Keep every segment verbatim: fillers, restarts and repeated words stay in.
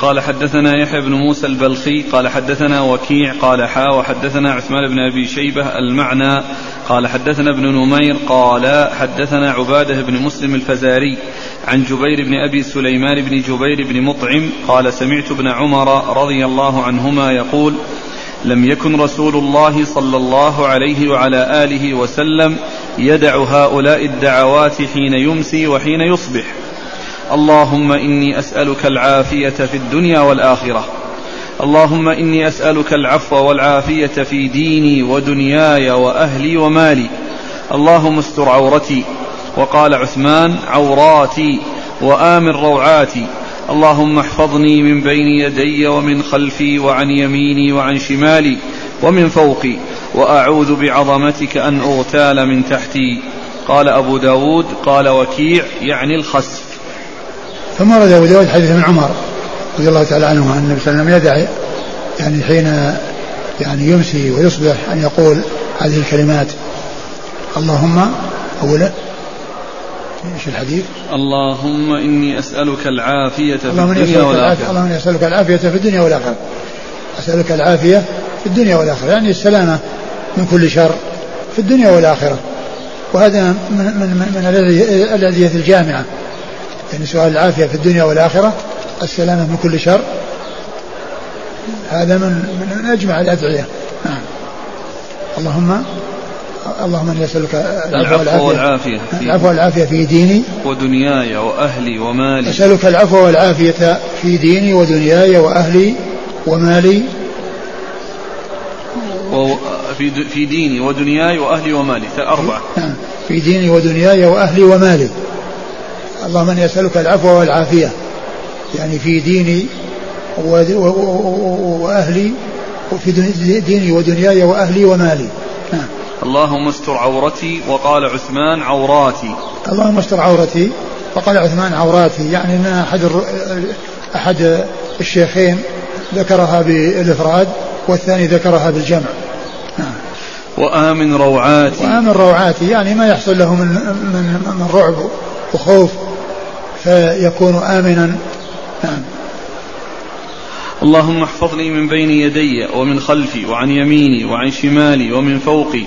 قال حدثنا يحيى بن موسى البلخي قال حدثنا وكيع قال حا وحدثنا عثمان بن أبي شيبة المعنى قال حدثنا ابن نمير قال حدثنا عبادة بن مسلم الفزاري عن جبير بن أبي سليمان بن جبير بن مطعم قال سمعت ابن عمر رضي الله عنهما يقول لم يكن رسول الله صلى الله عليه وعلى آله وسلم يدع هؤلاء الدعوات حين يمسي وحين يصبح: اللهم إني أسألك العافية في الدنيا والآخرة، اللهم إني أسألك العفو والعافية في ديني ودنياي وأهلي ومالي، اللهم استر عورتي. وقال عثمان: عوراتي وآمن روعاتي، اللهم احفظني من بين يدي ومن خلفي وعن يميني وعن شمالي ومن فوقي، وأعوذ بعظمتك أن أغتال من تحتي. قال أبو داود قال وكيع يعني الخسف. ثم ورد أبو داود حديث ابن عمر رضي الله تعالى عنه أن النبي صلى الله عليه وسلم يدعي يعني حين يعني يمسي ويصبح أن يقول هذه الكلمات: اللهم أولا ايش الحديث؟ اللهم إني أسألك العافية في الدنيا والآخرة. اللهم إني أسألك العافية في الدنيا والآخرة. أسألك العافية في الدنيا والآخرة يعني السلامة من كل شر في الدنيا والآخرة، وهذا من من من الأدعية الجامعة، يعني سؤال العافية في الدنيا والآخرة، السلامة من كل شر، هذا من من أجمع الأدعية. نعم. اللهم اللهم اني اسالك العفو والعافيه في العفو والعافيه في ديني ودنياي واهلي ومالي. اسالك العفو والعافيه في ديني ودنياي واهلي ومالي. في في ديني ودنياي واهلي ومالي اربعه. في ديني ودنياي واهلي ومالي. اللهم اني اسالك العفو والعافيه يعني في ديني واهلي، وفي ديني ودنياي واهلي ومالي. نعم. اللهم استر عورتي. وقال عثمان عوراتي. اللهم استر عورتي. وقال عثمان عوراتي، يعني ان احد احد الشيخين ذكرها بالافراد والثاني ذكرها بالجمع. نعم. وآمن روعاتي. وآمن روعاتي يعني ما يحصل له من من من رعب وخوف فيكون آمنا. نعم. اللهم احفظني من بين يدي ومن خلفي وعن يميني وعن شمالي ومن فوقي.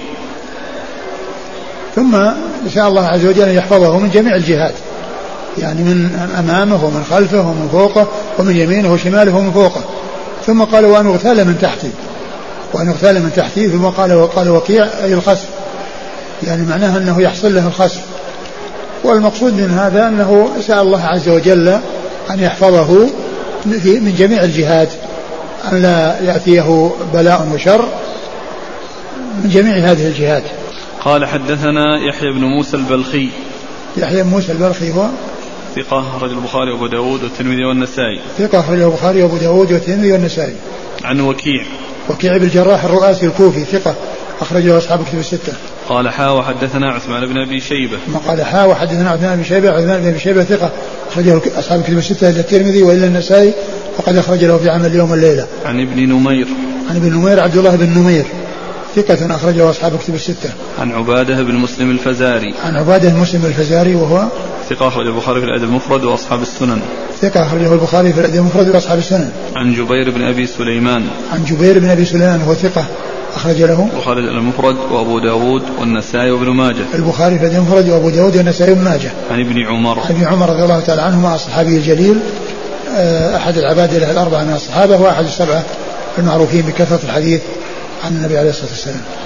ثم إن شاء الله عز وجل يحفظه من جميع الجهات، يعني من أمامه ومن خلفه ومن فوقه ومن يمينه وشماله ومن فوقه. ثم قال وأن اغتال من تحتي، وأن اغتال من تحتي. ثم قال وقال وكيع أي الخسف، يعني معناها أنه يحصل له الخسف. والمقصود من هذا أنه سأل الله عز وجل أن يحفظه من جميع الجهات، أن لا يأتيه بلاء وشر من جميع هذه الجهات. قال حدثنا يحيى بن موسى البلخي. يحيى بن موسى البلخي هو ثقة أخرج البخاري وأبو داود والترمذي والنسائي. ثقة أخرج البخاري وأبو داود والترمذي والنسائي. عن وكيع. وكيع بن الجراح الرؤاسي الكوفي ثقة أخرج له أصحاب كتب الستة. قال حا وحدثنا عثمان بن أبي شيبة. ما قال حا وحدثنا عثمان بن شيبة. عثمان بن أبي شيبة ثقة أخرجه أصحاب كتب الستة إلى الترمذي وإلى النسائي، وقد أخرج له في عمل اليوم والليلة. عن ابن نمير. عن ابن نمير عبد الله بن نمير ثقة أخرجه أصحاب كتب الستة. عن عبادة بن مسلم الفزاري. عن عبادة بن مسلم الفزاري وهو ثقة أخرج البخاري في الأدب المفرد وأصحاب السنن. ثقة أخرجه البخاري في الأدب المفرد وأصحاب السنن. عن جبير بن أبي سليمان. عن جبير بن أبي سليمان وهو ثقة أخرج له البخاري المفرد وأبو داود والنسائي وابن ماجه. البخاري في الأدب المفرد وأبو داود والنسائي وابن ماجه. عن ابن عمر. عن ابن عمر رضي الله تعالى عنهما الصحابي الجليل، أحد العبادلة الأربعة من الصحابة، وأحد السبعة المعروفين بكثرة الحديث عن النبي عليه الصلاة والسلام.